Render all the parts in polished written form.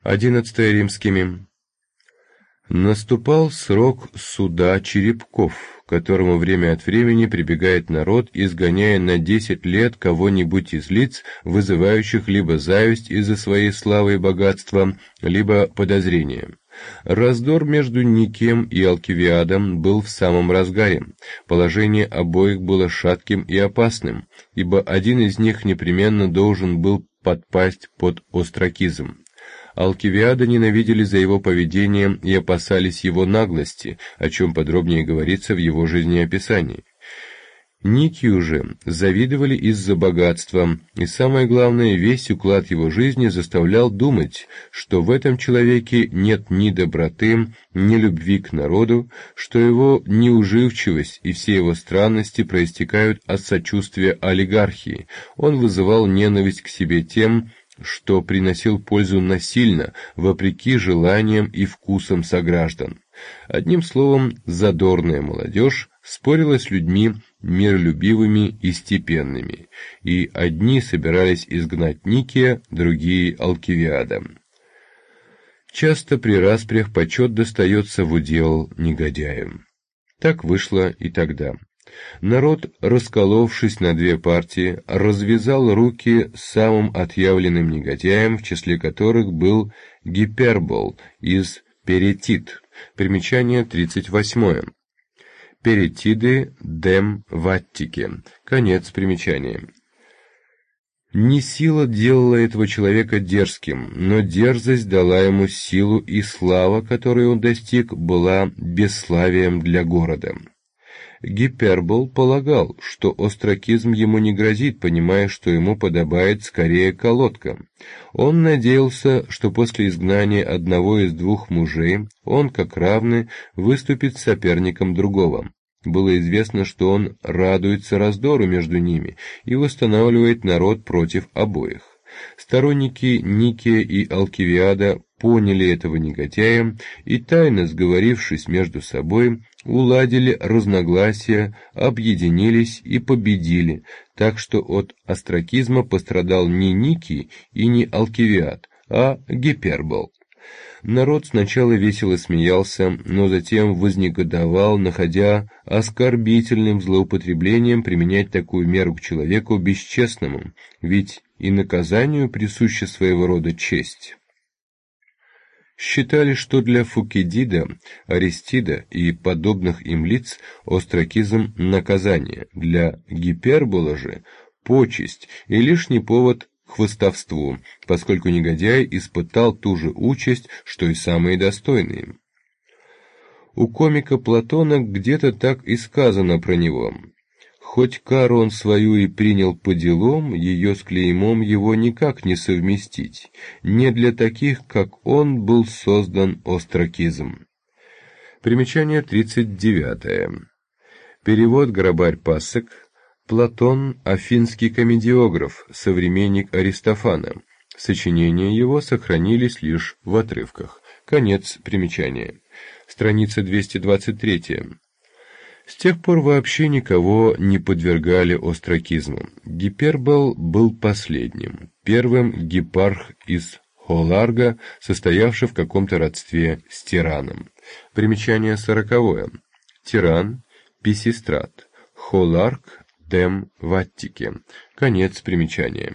11 римскими. Наступал срок суда черепков, к которому время от времени прибегает народ, изгоняя на 10 лет кого-нибудь из лиц, вызывающих либо зависть из-за своей славы и богатства, либо подозрение. Раздор между Никием и Алкивиадом был в самом разгаре. Положение обоих было шатким и опасным, ибо один из них непременно должен был подпасть под остракизм. Алкивиада ненавидели за его поведение и опасались его наглости, о чем подробнее говорится в его жизнеописании. Никию же завидовали из-за богатства, и самое главное, весь уклад его жизни заставлял думать, что в этом человеке нет ни доброты, ни любви к народу, что его неуживчивость и все его странности проистекают от сочувствия олигархии. Он вызывал ненависть к себе тем, что приносил пользу насильно, вопреки желаниям и вкусам сограждан. Одним словом, задорная молодежь спорила с людьми миролюбивыми и степенными, и одни собирались изгнать Никия, другие — Алкивиада. Часто при распрях почет достается в удел негодяям. Так вышло и тогда. Народ, расколовшись на две партии, развязал руки самым отъявленным негодяям, в числе которых был Гипербол из Перетид. Примечание 38. Перетиды дем Ваттики. Конец примечания. Не сила делала этого человека дерзким, но дерзость дала ему силу, и слава, которой он достиг, была бесславием для города. Гипербол полагал, что остракизм ему не грозит, понимая, что ему подобает скорее колодка. Он надеялся, что после изгнания одного из двух мужей он, как равный, выступит соперником другого. Было известно, что он радуется раздору между ними и восстанавливает народ против обоих. Сторонники Никия и Алкивиада поняли этого негодяя и, тайно сговорившись между собой, уладили разногласия, объединились и победили, так что от остракизма пострадал не Никий и не Алкивиад, а Гипербол. Народ сначала весело смеялся, но затем вознегодовал, находя оскорбительным злоупотреблением применять такую меру к человеку бесчестному, ведь и наказанию присуща своего рода честь. Считали, что для Фукидида, Аристида и подобных им лиц остракизм — наказание, для Гипербола же — почесть и лишний повод к хвастовству, поскольку негодяй испытал ту же участь, что и самые достойные. У комика Платона где-то так и сказано про него: «Хоть кару он свою и принял по делам, ее с клеймом его никак не совместить. Не для таких, как он, был создан остракизм». Примечание 39. Перевод Грабарь Пассек. Платон — афинский комедиограф, современник Аристофана. Сочинения его сохранились лишь в отрывках. Конец примечания. Страница 223. С тех пор вообще никого не подвергали остракизму. Гипербол был последним, первым гепарх из Холарга, состоявший в каком-то родстве с тираном. Примечание 40. Тиран — Писистрат, Холарг — дем Ваттики. Конец примечания.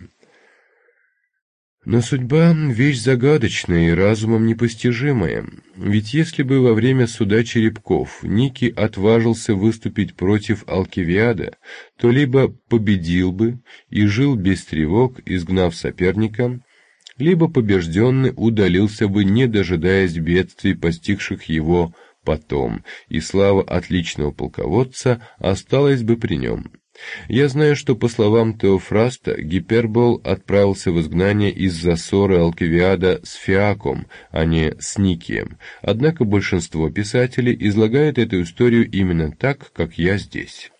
Но судьба — вещь загадочная и разумом непостижимая. Ведь если бы во время суда черепков Никий отважился выступить против Алкивиада, то либо победил бы и жил без тревог, изгнав соперника, либо побежденный удалился бы, не дожидаясь бедствий, постигших его потом, и слава отличного полководца осталась бы при нем. Я знаю, что, по словам Теофраста, Гипербол отправился в изгнание из-за ссоры Алкивиада с Фиаком, а не с Никием, однако большинство писателей излагает эту историю именно так, как я здесь.